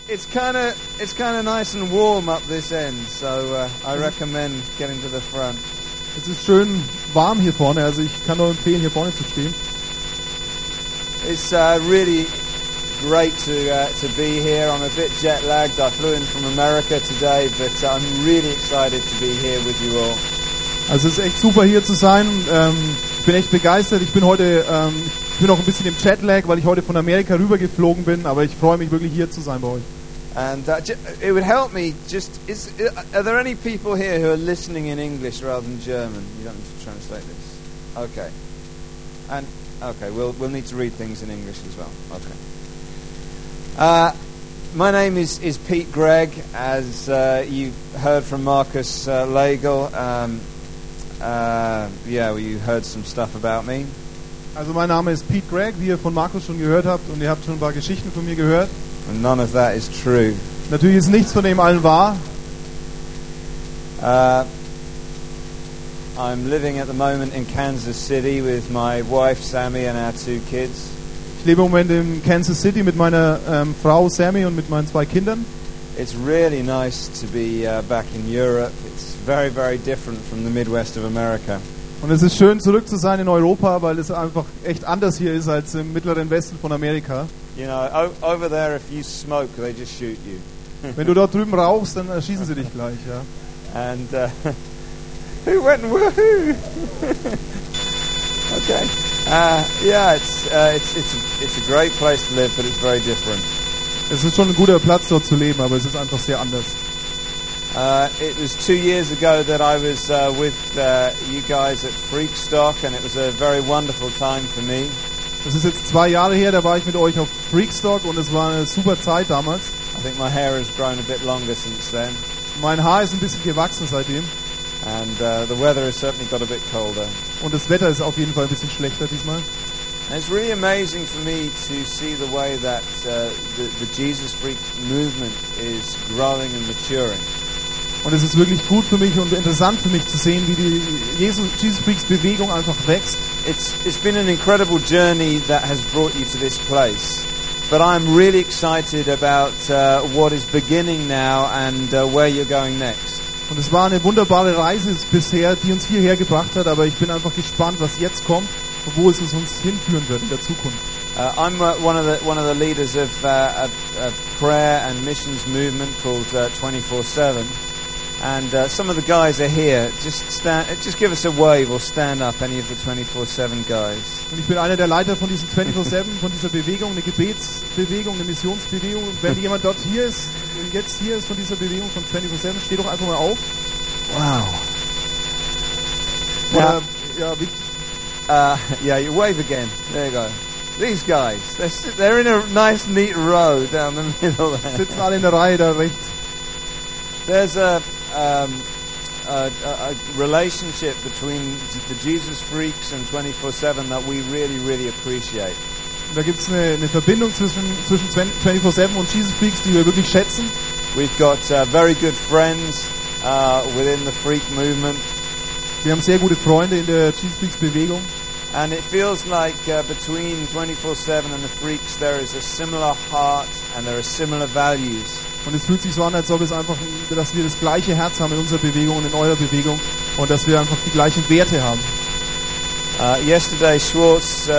it's kind of nice and warm up this end, so I recommend getting to the front. Es ist schön warm hier vorne, also ich kann nur empfehlen, hier vorne zu stehen. It's really great to be here. I'm a bit jet lagged. I flew in from America today, but I'm really excited to be here with you all. Also es ist echt super hier zu sein. Ich bin echt begeistert. Ich bin heute, ich bin auch ein bisschen im Jetlag, weil ich heute von Amerika rübergeflogen bin, aber ich freue mich wirklich hier zu sein bei euch. And it would help me are there any people here who are listening in English rather than German? You don't need to translate this. Okay. And okay, we'll need to read things in English as well. Okay. My name is Pete Gregg, as you heard from Marcus Legel. You heard some stuff about me. Also mein Name ist Pete Gregg, wie ihr von Markus schon gehört habt, und ihr habt schon ein paar Geschichten von mir gehört. And none of that is true. Natürlich ist nichts von dem allen wahr. I'm living at the moment in Kansas City with my wife Sammy and our 2 kids. Ich lebe im Moment in Kansas City mit meiner Frau Sammy und mit meinen 2 Kindern. It's really nice to be back in Europe. It's very, very different from the Midwest of America. Und es ist schön, zurück zu sein in Europa, weil es einfach echt anders hier ist als im mittleren Westen von Amerika. You know, over there, if you smoke, they just shoot you. Wenn du dort drüben rauchst, dann erschießen sie dich gleich, ja. And who went woohoo? Okay. It's a great place to live, but it's very different. Es ist schon ein guter Platz, dort zu leben, aber es ist einfach sehr anders. It was 2 years ago that I was with you guys at Freakstock, and it was a very wonderful time for me. Das ist jetzt 2 Jahre her, da war ich mit euch auf Freakstock und es war eine super Zeit damals. I think my hair has grown a bit longer since then. Mein Haar ist ein bisschen gewachsen seitdem. And the weather has certainly got a bit colder. Und das Wetter ist auf jeden Fall ein bisschen schlechter diesmal. And it's really amazing for me to see the way that the Jesus Freak movement is growing and maturing. Und es ist wirklich gut für mich und interessant für mich zu sehen, wie die Jesus Freaks Bewegung einfach wächst. It's been an incredible journey that has brought you to this place. But I'm really excited about what is beginning now and where you're going next. Und es war eine wunderbare Reise bisher, die uns hierher gebracht hat, aber ich bin einfach gespannt, was jetzt kommt und wo es uns hinführen wird in der Zukunft. I'm one of the leaders of a prayer and missions movement called 24/7. And some of the guys are here. Just give us a wave or stand up, any of the 24/7 guys. Und ich bin einer der Leiter von diesem 24/7, von dieser Bewegung, eine Gebetsbewegung, eine Missionsbewegung. Und wenn jemand dort hier ist, jetzt hier ist von dieser Bewegung von 24/7, steh doch einfach mal auf. Wow. Oder, ja, wie? You wave again. There you go. These guys, they're in a nice, neat row down the middle there. Sitzen alle in der Reihe da rechts. There's a relationship between the Jesus Freaks and 24/7 that we really, really appreciate. Und da gibt es eine Verbindung zwischen 24/7 und Jesus Freaks, die wir wirklich schätzen. We've got very good friends within the Freak movement. Wir haben sehr gute Freunde in der Jesus Freaks Bewegung. And it feels like between 24/7 and the Freaks there is a similar heart and there are similar values. Und es fühlt sich so an, als ob dass wir das gleiche Herz haben in unserer Bewegung und in eurer Bewegung und dass wir einfach die gleichen Werte haben. Yesterday, Stork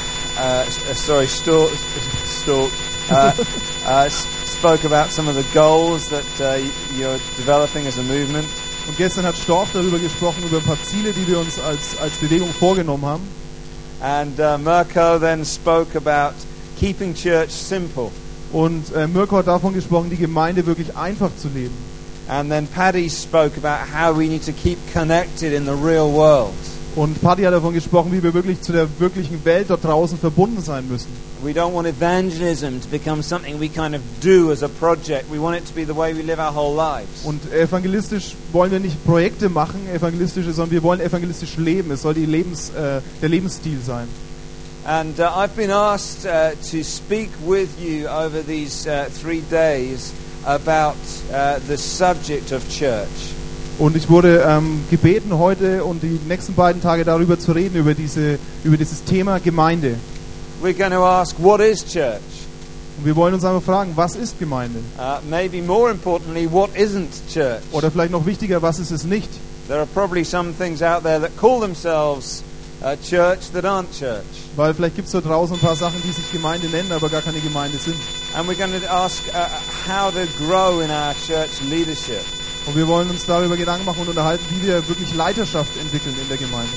spoke about some of the goals that you're developing as a movement. Und gestern hat Storch darüber gesprochen, über ein paar Ziele, die wir uns als Bewegung vorgenommen haben. And Mirko then spoke about keeping church simple. Und Mirko hat davon gesprochen, die Gemeinde wirklich einfach zu leben. And then Paddy spoke about how we need to keep connected in the real world. Und Paddy hat davon gesprochen, wie wir wirklich zu der wirklichen Welt dort draußen verbunden sein müssen. We don't want evangelism to become something we kind of do as a project. We want it to be the way we live our whole lives. Und evangelistisch wollen wir nicht Projekte machen, sondern wir wollen evangelistisch leben. Es soll der Lebensstil sein. And I've been asked to speak with you over these 3 days about the subject of church. Und ich wurde gebeten, heute und die nächsten beiden Tage darüber zu reden, über dieses Thema Gemeinde. We're going to ask, what is church? Und wir wollen uns einfach fragen, was ist Gemeinde? Maybe more importantly, what isn't church? Oder vielleicht noch wichtiger, was ist es nicht? There are probably some things out there that call themselves church that aren't church. Weil vielleicht gibt es da draußen ein paar Sachen, die sich Gemeinde nennen, aber gar keine Gemeinde sind. And we're going to ask how to grow in our church leadership. Und wir wollen uns darüber Gedanken machen und unterhalten, wie wir wirklich Leiterschaft entwickeln in der Gemeinde.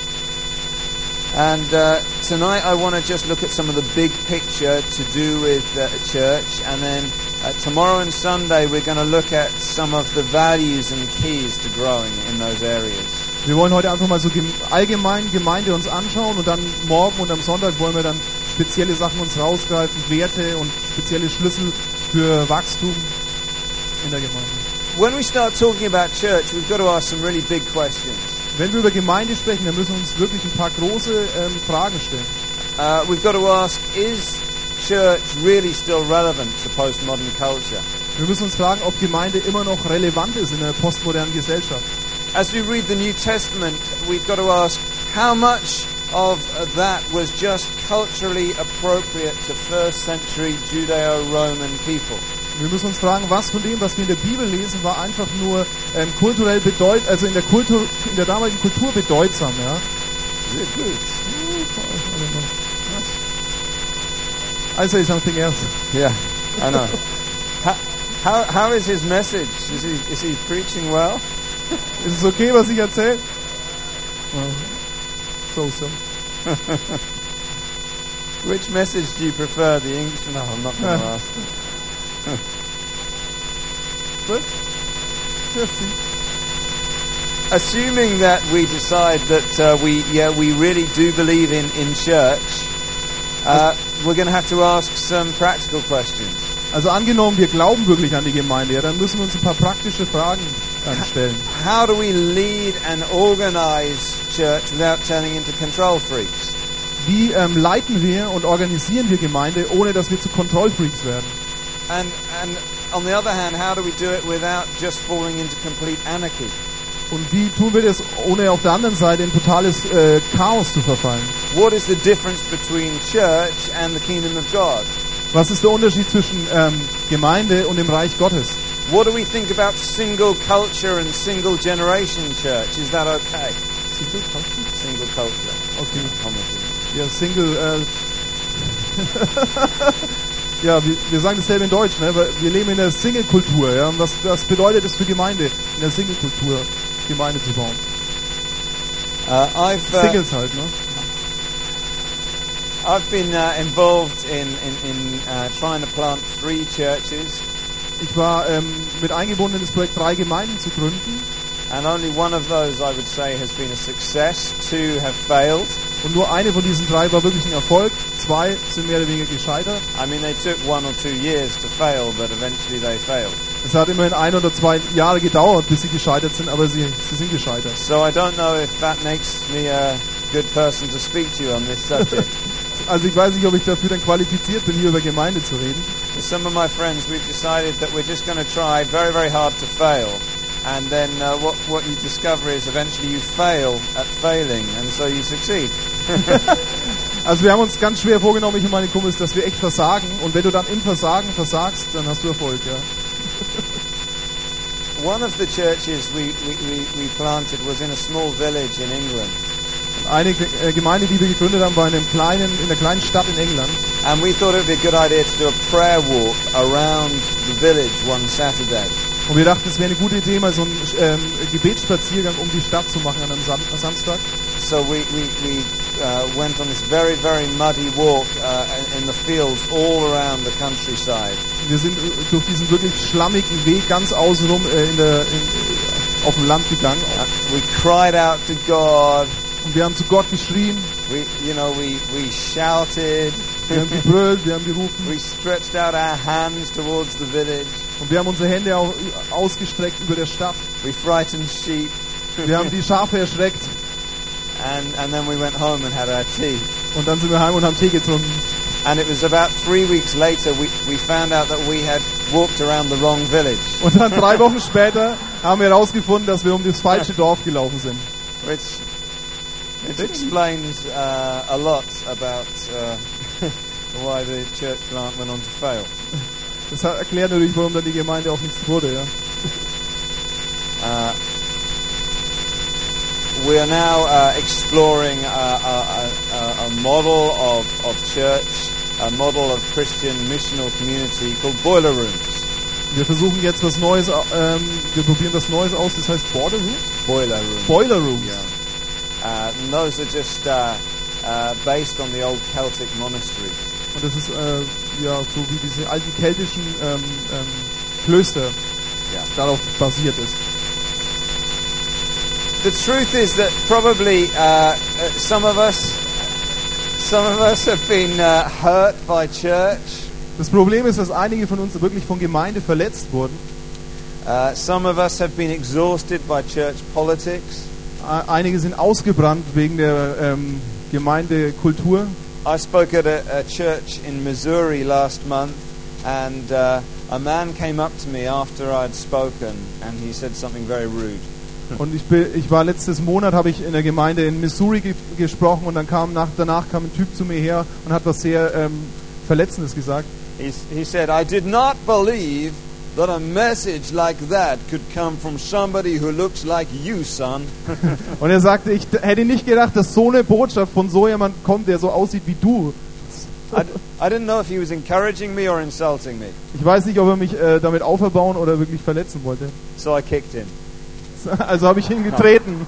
And tonight I want to just look at some of the big picture to do with church, and then tomorrow and Sunday we're going to look at some of the values and keys to growing in those areas. Wir wollen heute einfach mal so allgemein Gemeinde uns anschauen und dann morgen und am Sonntag wollen wir dann spezielle Sachen uns rausgreifen, Werte und spezielle Schlüssel für Wachstum in der Gemeinde. When we start talking about church, we've got to ask some really big questions. Wenn wir über Gemeinde sprechen, dann müssen wir uns wirklich ein paar große Fragen stellen. We've got to ask, is church really still relevant to postmodern culture? Wir müssen uns fragen, ob Gemeinde immer noch relevant ist in der postmodernen Gesellschaft. As we read the New Testament, we've got to ask, how much of that was just culturally appropriate to first century Judeo-Roman people? Wir müssen uns fragen, was von dem, was wir in der Bibel lesen, war einfach nur kulturell bedeutsam, also in der damaligen Kultur bedeutsam, ja. Is it good? I say something else. Yeah, I know. How is his message? Is he preaching well? Ist es okay, was ich erzähle? So. Which message do you prefer? The English? No, I'm not going to ask. But, yes, assuming that we decide that we really do believe in church, we're going to have to ask some practical questions. Also angenommen, wir glauben wirklich an die Gemeinde, ja, dann müssen wir uns ein paar praktische Fragen stellen. How do we lead and organize church without turning into control freaks? Wie leiten wir und organisieren wir Gemeinde, ohne dass wir zu Kontrollfreaks werden? And on the other hand, how do we do it without just falling into complete anarchy? Und wie tun wir das, ohne auf der anderen Seite in totales Chaos zu verfallen? What is the difference between church and the kingdom of God? Was ist der Unterschied zwischen Gemeinde und dem Reich Gottes? What do we think about single culture and single generation church? Is that okay? Single culture? Single culture. Okay. Homogeneous. Ja, Single. Ja, wir sagen dasselbe in Deutsch, ne? Wir leben in der Single-Kultur. Ja? Und was bedeutet es für Gemeinde, in der Single-Kultur Gemeinde zu bauen? Singles halt, ne? I've been involved in trying to plant 3 churches. Ich war mit eingebunden in das Projekt, 3 Gemeinden zu gründen. And only one of those, I would say, has been a success. 2 have failed. Und nur eine von diesen 3 war wirklich ein Erfolg. 2 sind mehr oder weniger gescheitert. I mean, they took 1 or 2 years to fail, but eventually they failed. Es hat immerhin 1 oder 2 Jahre gedauert, bis sie gescheitert sind, aber sie sind gescheitert. So I don't know if that makes me a good person to speak to you on this subject. Also ich weiß nicht, ob ich dafür dann qualifiziert bin, hier über Gemeinde zu reden. With some of my friends, we've decided that we're just going to try very, very hard to fail. And then what you discover is eventually you fail at failing, and so you succeed. Also wir haben uns ganz schwer vorgenommen, ich und meine Kumpels, dass wir echt versagen. Und wenn du dann im Versagen versagst, dann hast du Erfolg, ja. One of the churches we planted was in a small village in England. Eine Gemeinde, die wir gegründet haben, war in einer kleinen Stadt in England. And we thought it would be a good idea to do a prayer walk around the village one Saturday. Und wir dachten, es wäre eine gute Idee, mal so einen Gebetsspaziergang um die Stadt zu machen an einem Samstag. So we went on this very, very muddy walk in the fields all around the countryside. Wir sind durch diesen wirklich schlammigen Weg ganz außenrum auf dem Land gegangen. We cried out to God. Und wir haben zu Gott geschrien. We shouted. Wir haben gebrüllt, wir haben gerufen. We stretched out our hands towards the village. Und wir haben unsere Hände auch ausgestreckt über der Stadt. We frightened sheep. Wir haben die Schafe erschreckt. And then we went home and had our tea. Und dann sind wir heim und haben Tee getrunken. And it was about 3 weeks later we found out that we had walked around the wrong village. Und dann 3 Wochen später haben wir herausgefunden, dass wir um das falsche Dorf gelaufen sind. Which explains a lot about why the church plant went on to fail. Das erklärt natürlich, warum dann die Gemeinde auch nichts wurde. Ja. We are now exploring a model of church, a model of Christian missional community called Boiler Rooms. Wir versuchen jetzt was Neues, wir probieren was Neues aus, das heißt Border Room? Boiler Rooms. Boiler Rooms. Yeah. And those are just based on the old Celtic monasteries. Und das ist ja so wie diese alten keltischen Klöster, darauf basiert ist. The truth is that probably some of us have been hurt by church. Das Problem ist, dass einige von uns wirklich von Gemeinde verletzt wurden. Some of us have been exhausted by church politics. Einige sind ausgebrannt wegen der Gemeindekultur. I spoke at a church in Missouri last month, and a man came up to me after I'd spoken, and he said something very rude. Und ich war letztes Monat, habe ich in der Gemeinde in Missouri gesprochen, und dann danach kam ein Typ zu mir her und hat was sehr Verletzendes gesagt. He said, I did not believe that a message like that could come from somebody who looks like you, son. Und er sagte, ich hätte nicht gedacht, dass so eine Botschaft von so jemand kommt, der so aussieht wie du. I didn't know if he was encouraging me or insulting me. Ich weiß nicht, ob er mich damit auferbauen oder wirklich verletzen wollte. So I kicked him. Also habe ich ihn getreten.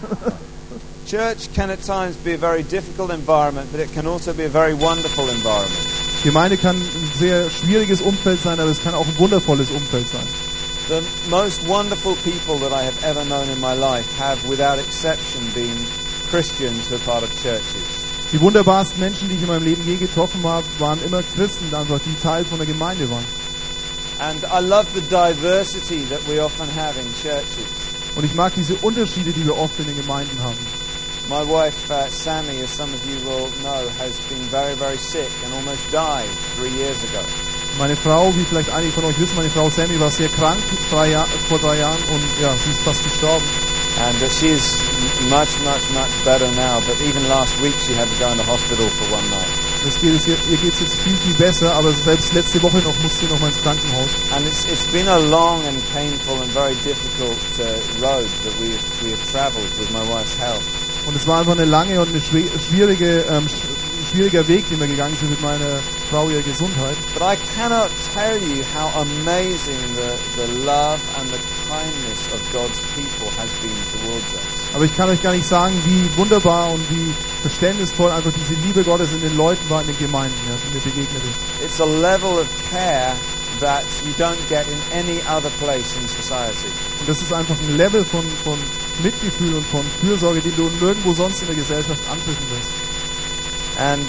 Church can at times be a very difficult environment, but it can also be a very wonderful environment. Gemeinde kann ein sehr schwieriges Umfeld sein, aber es kann auch ein wundervolles Umfeld sein. The most wonderful people that I have ever known in my life have, without exception, been Christians who are part of churches. Die wunderbarsten Menschen, die ich in meinem Leben je getroffen habe, waren immer Christen, einfach die Teil von der Gemeinde waren. And I love the diversity that we often have in churches. Und ich mag diese Unterschiede, die wir oft in den Gemeinden haben. My wife, Sammy, as some of you will know, has been very, very sick and almost died 3 years ago. Meine Frau, wie vielleicht einige von euch wissen, meine Frau Sammy war sehr krank vor 3 Jahren und ja, sie ist fast gestorben. And she's much better now, but even last week she had to go into hospital for one night. Ihr geht's jetzt viel besser, aber selbst letzte Woche noch musste sie noch mal ins Krankenhaus. And it's been a long and painful and very difficult road that we have travelled with my wife's health. Und es war einfach eine lange und eine schwieriger Weg, den wir gegangen sind mit meiner Frau, ihrer Gesundheit. But I cannot tell you how amazing the love and the kindness of God's people has been towards us. Aber ich kann euch gar nicht sagen, wie wunderbar und wie verständnisvoll einfach diese Liebe Gottes in den Leuten war, in den Gemeinden, ja, die mir begegnet ist. It's a level of care that you don't get in any other place in society. Und das ist einfach ein Level von Mitgefühl und von Fürsorge, den du nirgendwo sonst in der Gesellschaft antreffen wirst. And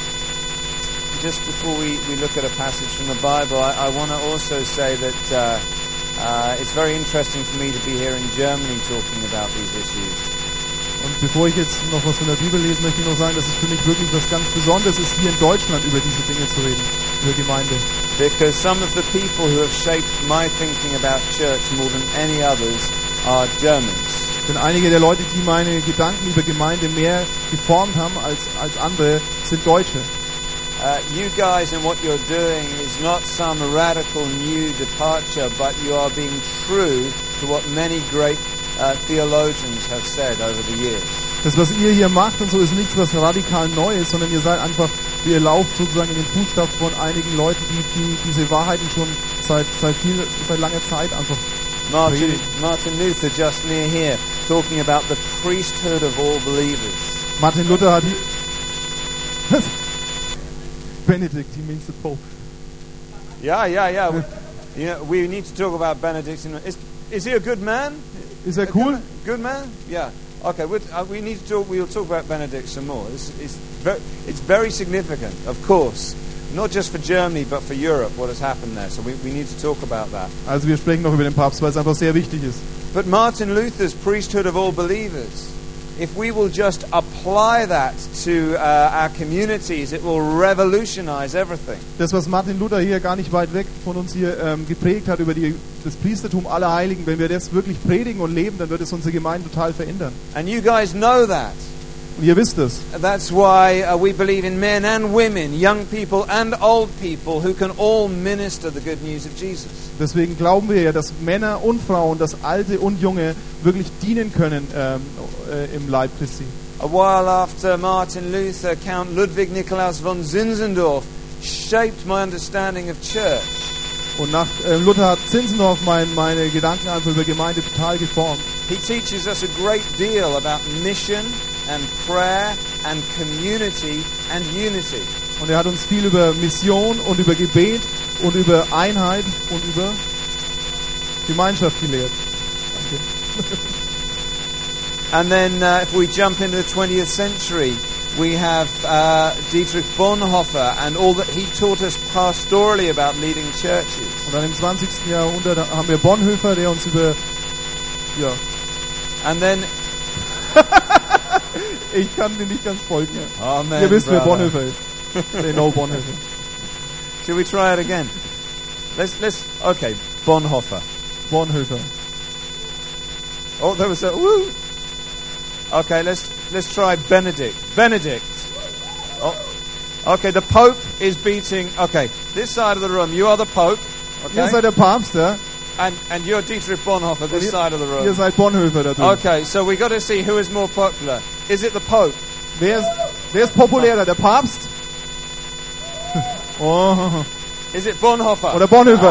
just before we look at a passage from the Bible, I want to also say that it's very interesting for me to be here in Germany talking about these issues. Und bevor ich jetzt noch was von der Bibel lese, möchte ich noch sagen, dass es für mich wirklich was ganz Besonderes ist, hier in Deutschland über diese Dinge zu reden, über Gemeinde. Because some of the people who have shaped my thinking about church more than any others are Germans. Denn einige der Leute, die meine Gedanken über Gemeinde mehr geformt haben als andere, sind Deutsche. You guys and what you're doing is not some radical new departure, but you are being true to what many great theologians have said over the years. Das, was ihr hier macht und so, ist nichts, was radikal neu ist, sondern ihr seid einfach, ihr lauft sozusagen in den Fußstapfen von einigen Leuten, die diese Wahrheiten schon seit langer Zeit einfach Martin Luther, just near here, talking about the priesthood of all believers. Martin Luther hat Benedict, he means the Pope. Yeah. You know, we need to talk about Benedict. Is he a good man? Ist er cool? Good man? Yeah. Okay, we need to talk. We'll talk about Benedict some more. It's very significant, of course. Not just for Germany, but for Europe, what has happened there. So we need to talk about that. Also wir sprechen noch über den Papst, weil es einfach sehr wichtig ist. But Martin Luther's priesthood of all believers, if we will just apply that to our communities, it will revolutionize everything. Das, was Martin Luther hier gar nicht weit weg von uns hier geprägt hat über das Priestertum aller Heiligen, wenn wir das wirklich predigen und leben, dann wird es unsere Gemeinde total verändern. And you guys know that. Und ihr wisst es. That's why we believe in men and women, young people and old people, who can all minister the good news of Jesus. Deswegen glauben wir ja, dass Männer und Frauen, dass Alte und Junge wirklich dienen können im Leib Christi. A while after Martin Luther, Count Ludwig Nikolaus von Zinzendorf shaped my understanding of church. Und nach Luther hat Zinzendorf meine Gedanken einfach über Gemeinde total geformt. He teaches us a great deal about mission and prayer and community and unity. Und er hat uns viel über Mission und über Gebet und über Einheit und über Gemeinschaft gelehrt. Danke. And then if we jump into the 20th century, we have Dietrich Bonhoeffer and all that he taught us pastorally about leading churches. Und dann im 20. Jahrhundert haben wir Bonhoeffer, der uns über And then ich kann dir nicht ganz folgen. Amen, Ihr wisst, wer brother. Bonhoeffer ist. They know Bonhoeffer. Shall we try it again? Okay, Bonhoeffer. Bonhoeffer. Oh, there was a woo. Okay, let's try Benedict. Benedict. Oh, okay. The Pope is beating. Okay, this side of the room. You are the Pope. Ihr Okay, seid der Papst, ja? and you're Dietrich Bonhoeffer. This ihr- side of the Ihr room. seid Bonhoeffer da drüben. Okay, so we got to see who is more popular. Is it the Pope? Wer ist populärer, der Papst? Oh. Is it Bonhoeffer? Oder Bonhoeffer?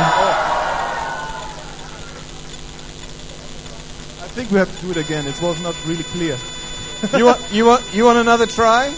I think we have to do it again. It was not really clear. You want another try?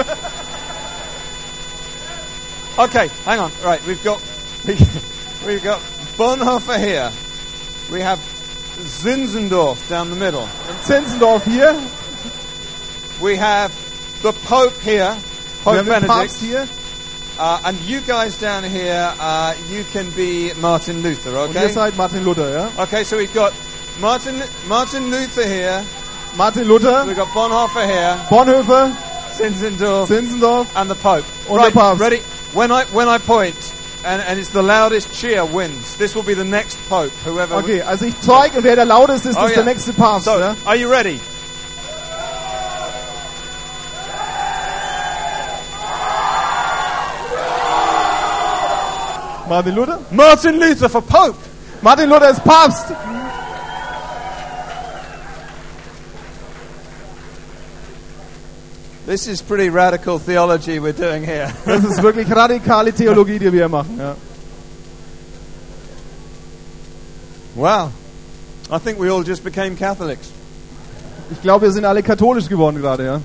Okay, hang on. Right, we've got Bonhoeffer here. We have Zinzendorf down the middle. Zinzendorf hier. We have the Pope here, Wir Pope haben den Papst Benedict. hier. And you guys down here, you can be Martin Luther, Und ihr okay? seid Martin Luther, ja? Okay, so we've got Martin Luther here. Martin Luther, We've got Bonhoeffer here, Bonhoeffer, Zinzendorf, Zinzendorf and the Pope. und Right, der Papst. ready? When I point, and it's the loudest cheer wins. This will be the next Pope, whoever. Okay, also ich zeige und wer der lauteste ist, Oh, ist ja. der nächste Papst, So, ja? are you ready? Martin Luther? Martin Luther for Pope. Martin Luther ist Papst. This is pretty radical theology we're doing here. Das ist wirklich radikale Theologie, die wir hier machen, ja. Wow. I think we all just became Catholics. Ich glaube, wir sind alle katholisch geworden gerade, ja.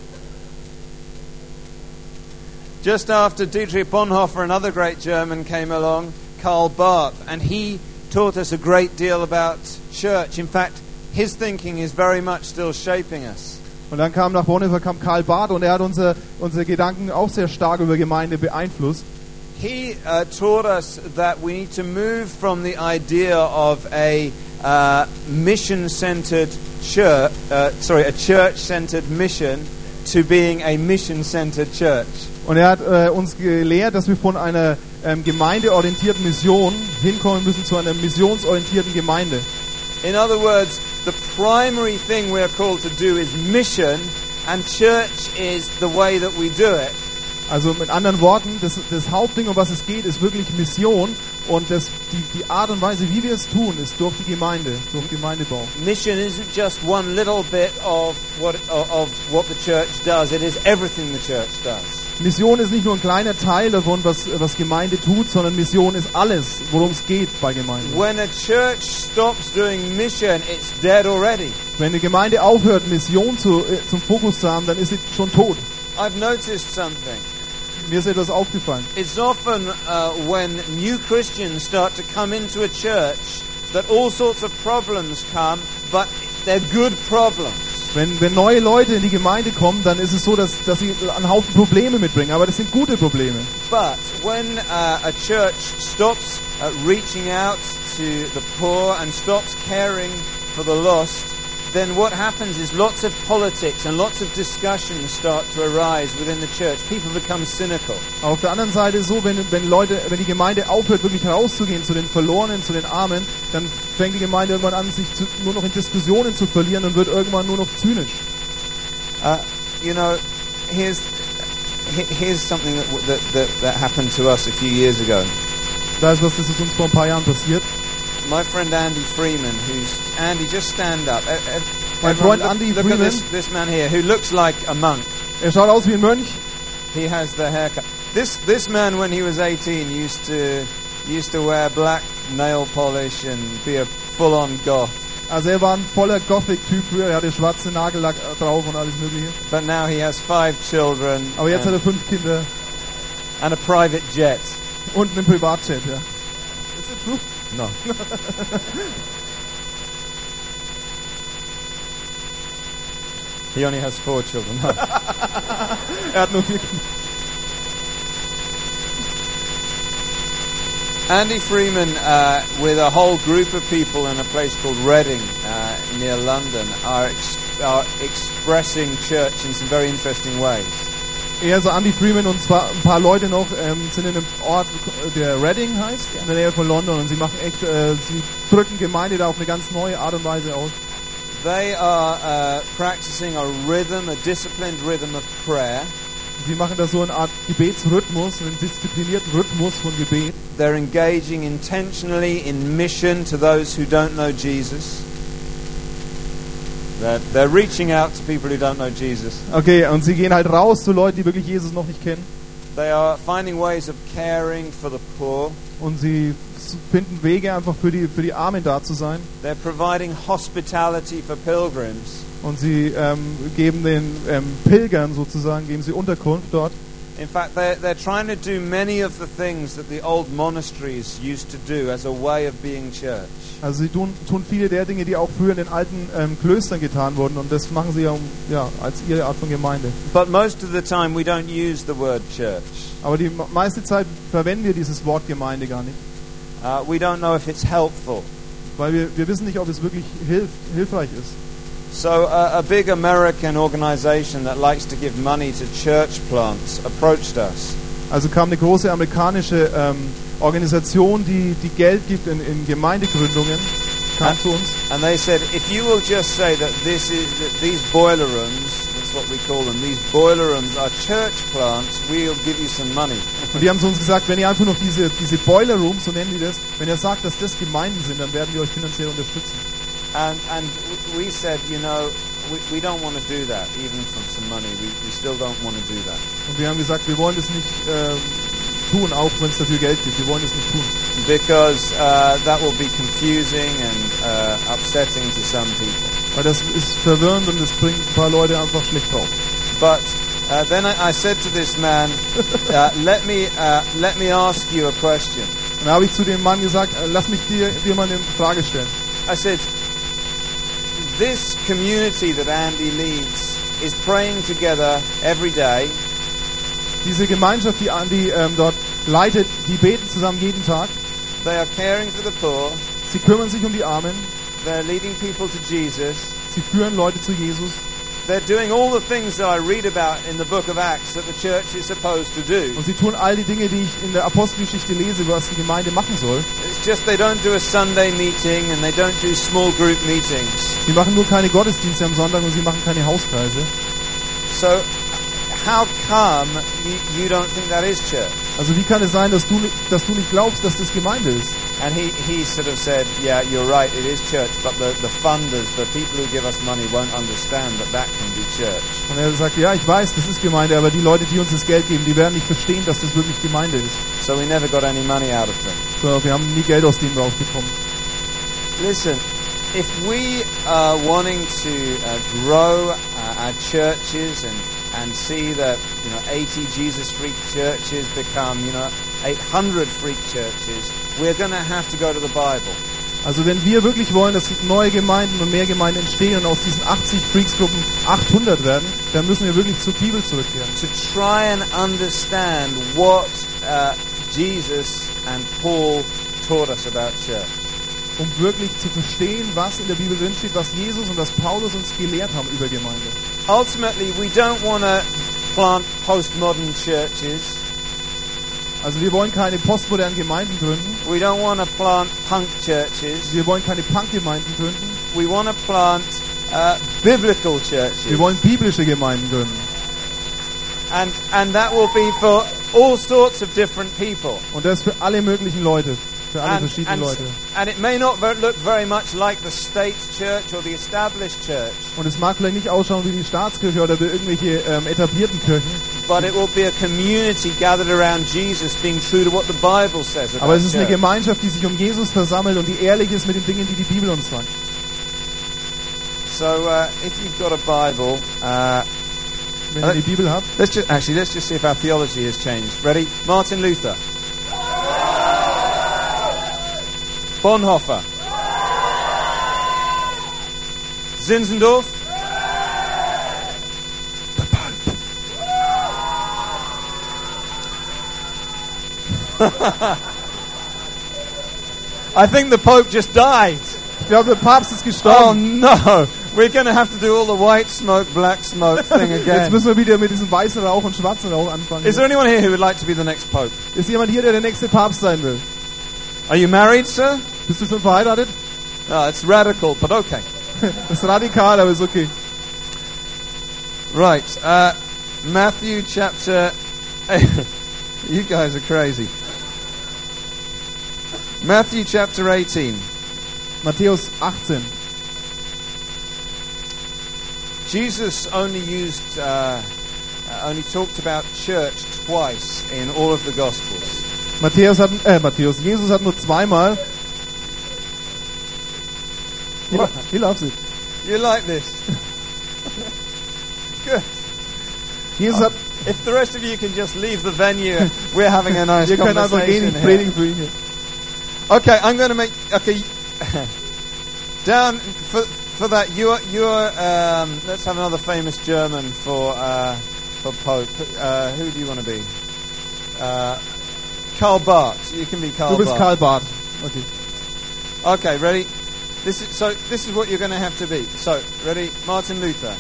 Just after Dietrich Bonhoeffer, another great German, came along, Karl Barth, and he taught us a great deal about church. In fact, his thinking is very much still shaping us. Und dann kam nach Bonhoeffer Karl Barth und er hat unsere Gedanken auch sehr stark über Gemeinde beeinflusst. He taught us that we need to move from the idea of a mission-centered church, a church-centered mission, to being a mission-centered church. Und er hat uns gelehrt, dass wir von einer gemeindeorientierten Mission hinkommen müssen zu einer missionsorientierten Gemeinde. In other words, the primary thing we're called to do is mission, and church is the way that we do it. Also mit anderen Worten, das Hauptding, um was es geht, ist wirklich Mission und die Art und Weise, wie wir es tun, ist durch die Gemeinde, durch Gemeindebau. Mission isn't just one little bit of what the church does. It is everything the church does. Mission ist nicht nur ein kleiner Teil davon, was Gemeinde tut, sondern Mission ist alles, worum es geht bei Gemeinde. When a church stops doing mission, it's dead already. Wenn eine Gemeinde aufhört, Mission zum Fokus zu haben, dann ist sie schon tot. I've noticed something. Mir ist etwas aufgefallen. It's often when new Christians start to come into a church that all sorts of problems come, but they're good problems. Wenn neue Leute in die Gemeinde kommen, dann ist es so, dass sie einen Haufen Probleme mitbringen, aber das sind gute Probleme. But when a church stops reaching out to the poor and stops caring for the lost, then what happens is lots of politics and lots of discussions start to arise within the church. People become cynical. Auf der anderen Seite ist es so, wenn die Gemeinde aufhört, wirklich rauszugehen zu den Verlorenen, zu den Armen, dann fängt die Gemeinde irgendwann an, sich nur noch in Diskussionen zu verlieren und wird irgendwann nur noch zynisch. You know, here's something that happened to us a few years ago. Da ist was, das ist uns vor ein paar Jahren passiert. My friend Andy Freeman, Andy, just stand up. Mein Freund Andy look Freeman. at this man here, who looks like a monk. Er schaut aus wie ein Mönch. He has the haircut. This man, when he was 18, used to wear black nail polish and be a full-on goth. Also er war ein voller Gothic-Typ früher, er hatte schwarze Nagellack drauf und alles mögliche. But now he has 5 children. Aber jetzt hat er 5 Kinder. And a private jet. Und einen Privatjet, ja. Is it true? No. He only has 4 children. Er hat nur 4 Kinder. Andy Freeman, with a whole group of people in a place called Reading, near London, are expressing church in some very interesting ways. Also Andy Freeman und zwar ein paar Leute noch sind in einem Ort, der Reading heißt, in der Nähe von London, und sie machen echt, sie drücken Gemeinde da auf eine ganz neue Art und Weise aus. They are practicing a disciplined rhythm of prayer. Sie machen da so eine Art Gebetsrhythmus, einen disziplinierten Rhythmus von Gebet. They're engaging intentionally in mission to those who don't know Jesus. They're reaching out to people who don't know Jesus. Okay, und sie gehen halt raus zu Leuten, die wirklich Jesus noch nicht kennen. They are finding ways of caring for the poor. Und sie finden Wege, einfach für die Armen da zu sein. They're providing hospitality for pilgrims. Und sie geben den Pilgern sozusagen, geben sie Unterkunft dort. In fact, they're trying to do many of the things that the old monasteries used to do as a way of being church. Also sie tun viele der Dinge, die auch früher in den alten Klöstern getan wurden, und das machen sie als ihre Art von Gemeinde. But most of the time we don't use the word church. Aber die meiste Zeit verwenden wir dieses Wort Gemeinde gar nicht. We don't know if it's helpful. Weil wir wissen nicht, ob es wirklich hilfreich ist. So a big American organization that likes to give money to church plants approached us. Also kam eine große amerikanische Organisation, die Geld gibt in Gemeindegründungen, kam zu uns. And they said, if you will just say that these boiler rooms, that's what we call them, these boiler rooms are church plants, we'll give you some money. Und die haben zu uns gesagt, wenn ihr einfach noch diese Boiler Rooms, so nennen die das, wenn ihr sagt, dass das Gemeinden sind, dann werden wir euch finanziell unterstützen. And we said, you know, we don't want to do that, even for some money. We still don't want to do that. Und wir haben gesagt, wir wollen das nicht tun, auch wenn es dafür Geld gibt. Wir wollen das nicht tun. Because that will be confusing and upsetting to some people. Weil das ist verwirrend und das bringt ein paar Leute einfach schlecht drauf. But then I said to this man, let me ask you a question. Und da habe ich zu dem Mann gesagt, lass mich dir mal eine Frage stellen. I said, this community that Andy leads is praying together every day. Diese Gemeinschaft, die Andy dort leitet, die beten zusammen jeden Tag. They are caring for the poor. Sie kümmern sich um die Armen. They're leading people to Jesus. Sie führen Leute zu Jesus. They're doing all the things that I read about in the book of Acts that the church is supposed to do. Und sie tun all die Dinge, die ich in der Apostelgeschichte lese, was die Gemeinde machen soll. It's just they don't do a Sunday meeting and they don't do small group meetings. Sie machen nur keine Gottesdienste am Sonntag und sie machen keine Hauskreise. So how come you don't think that is church? Also wie kann es sein, dass du nicht glaubst, dass das Gemeinde ist? And he sort of said, yeah, you're right, it is church, but the funders, the people who give us money won't understand that that can be church. Und er sagt, ja, ich weiß, das ist Gemeinde, aber die Leute, die uns das Geld geben, die werden nicht verstehen, dass das wirklich Gemeinde ist. So we never got any money out of them. So, wir haben nie Geld aus denen rausbekommen. Listen, if we are wanting to grow our churches and see that 80 Jesus freak churches become 800 freak churches, we're going to have to go to the Bible. Also wenn wir wirklich wollen, dass neue Gemeinden und mehr Gemeinden entstehen und aus diesen 80 Freaksgruppen 800 werden, dann müssen wir wirklich zur Bibel zurückkehren. To try and understand what Jesus and Paul taught us about church. Um wirklich zu verstehen, was in der Bibel drin steht, was Jesus und was Paulus uns gelehrt haben über Gemeinde. Ultimately, we don't want to plant postmodern churches. Also wir wollen keine postmodernen Gemeinden gründen. We don't want to plant punk churches. Wir wollen keine Punkgemeinden gründen. We want to plant biblical churches. Wir wollen biblische Gemeinden gründen. And that will be for all sorts of different people. Und das für alle möglichen Leute, für alle verschiedenen Leute. And it may not look very much like the state church or the established church. Und es mag vielleicht nicht ausschauen wie die Staatskirche oder wie irgendwelche etablierten Kirchen. But it will be a community gathered around Jesus, being true to what the Bible says about Aber es ist eine church. Gemeinschaft, die sich um Jesus versammelt und die ehrlich ist mit den Dingen, die die Bibel uns sagt. So if you've got a Bible, Wenn ihr die Bibel habt, let's just see if our theology has changed. Ready? Martin Luther. Bonhoeffer. Zinzendorf. The Pope. I think the Pope just died. ich glaube, der Papst ist Oh gestorben. no! We're going to have to do all the white smoke, black smoke thing Jetzt again. müssen wir wieder mit diesem weißen Rauch und schwarzen Rauch anfangen. Is there anyone here who would like to be the next Pope? Ist jemand hier, der der nächste Papst sein will? Are you married, sir? Bist du schon verheiratet? No, it's radical, but okay. Das ist radikal, aber ist okay. Right, Matthew chapter... You guys are crazy. Matthew chapter 18. Matthäus 18. Jesus only talked about church twice in all of the Gospels. Jesus hat nur zweimal. He loves it. You like this? Good. Jesus hat, If the rest of you can just leave the venue, we're having a nice wir können einfach gehen, conversation ich here. predige für ihn hier. Okay, I'm going to make... Okay, down for that, you're let's have another famous German for Pope. Who do you want to be? Karl Barth. You can be Karl Du bist Barth. Karl Barth. Okay. Okay, ready? This is what you're going to have to be. So, ready? Martin Luther.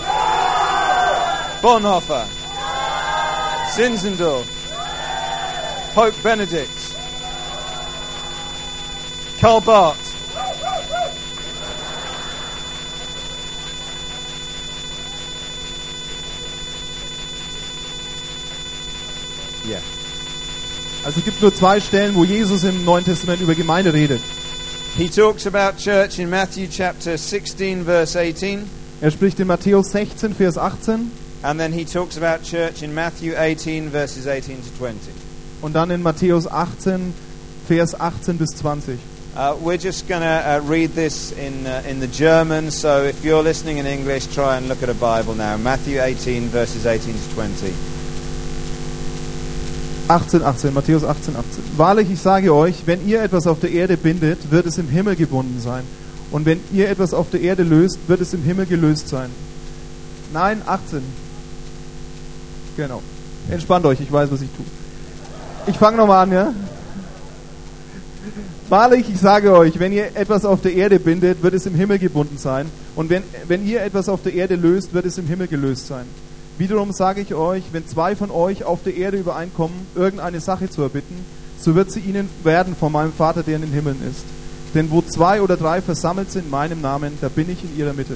Bonhoeffer. Zinzendorf. Pope Benedict. Karl Barth. Yeah. Also es gibt nur zwei Stellen, wo Jesus im Neuen Testament über Gemeinde redet. He talks about church in Matthew chapter 16 verse 18, Er spricht in Matthäus 16, Vers 18 and then he talks about church in Matthew 18 verses 18 to 20. und dann in Matthäus 18, Vers 18 bis 20. We're just going to read this in the German, so if you're listening in English, try and look at a Bible now. Matthew 18 verses 18 to 20. 18, Matthäus 18, 18. Wahrlich, ich sage euch, wenn ihr etwas auf der Erde bindet, wird es im Himmel gebunden sein. Und wenn ihr etwas auf der Erde löst, wird es im Himmel gelöst sein. Nein, 18. Genau. Entspannt euch, ich weiß, was ich tue. Ich fange nochmal an, ja? Wahrlich, ich sage euch, wenn ihr etwas auf der Erde bindet, wird es im Himmel gebunden sein. Und wenn ihr etwas auf der Erde löst, wird es im Himmel gelöst sein. Wiederum sage ich euch, wenn zwei von euch auf der Erde übereinkommen, irgendeine Sache zu erbitten, so wird sie ihnen werden von meinem Vater, der in den Himmeln ist. Denn wo 2 oder 3 versammelt sind in meinem Namen, da bin ich in ihrer Mitte.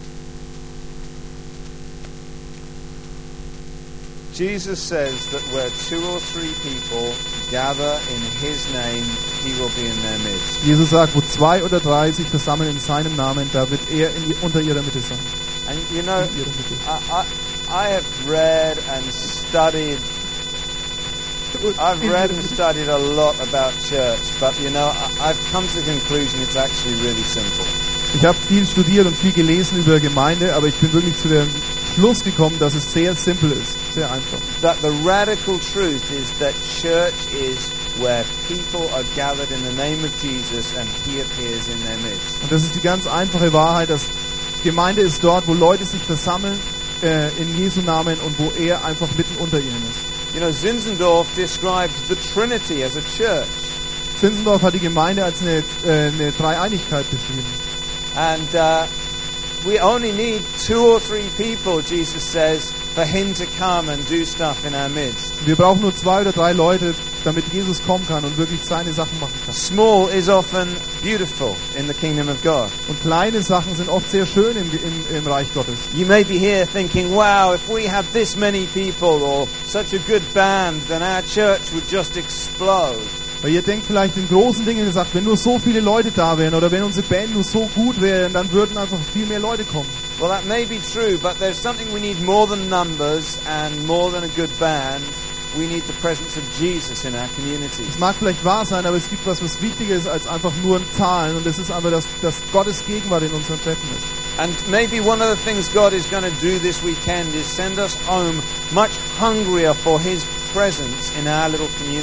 Jesus says that where 2 or 3 people gather in His name, He will be in their midst. Jesus sagt, wo 2 oder 3 sich versammeln in seinem Namen, da wird er unter ihrer Mitte sein. And you know, In ihrer Mitte. I have read and studied. I've read and studied a lot about church, but you know, I've come to the conclusion it's actually really simple. Ich habe viel studiert und viel gelesen über Gemeinde, aber ich bin wirklich zu dem Schluss gekommen, dass es sehr simpel ist, sehr einfach. That the radical truth is that church is where people are gathered in the name of Jesus and He appears in their midst. Und das ist die ganz einfache Wahrheit, dass Gemeinde ist dort, wo Leute sich versammeln in Jesu Namen und wo er einfach mitten unter ihnen ist. You know, Zinzendorf describes the Trinity as a church. Zinzendorf hat die Gemeinde als eine Dreieinigkeit beschrieben. And we only need 2 or 3 people, Jesus says, for Him to come and do stuff in our midst. Wir brauchen nur 2 oder 3 Leute, damit Jesus kommen kann und wirklich seine Sachen machen kann. Small is often beautiful in the kingdom of God. Und kleine Sachen sind oft sehr schön im Reich Gottes. You may be here thinking, wow, if we have this many people or such a good band, then our church would just explode. Weil ihr denkt vielleicht in großen Dingen, ihr sagt, wenn nur so viele Leute da wären oder wenn unsere Band nur so gut wäre, dann würden einfach viel mehr Leute kommen. Well, that may be true, but there's something we need more than numbers and more than a good band. We need the presence of Jesus in our communities. Es mag vielleicht wahr sein, aber es gibt was wichtiger ist als einfach nur Zahlen, und das ist einfach, dass Gottes Gegenwart in unseren Treffen ist. And maybe one of the things God is going to do this weekend is send us home much hungrier for His presence in our little community.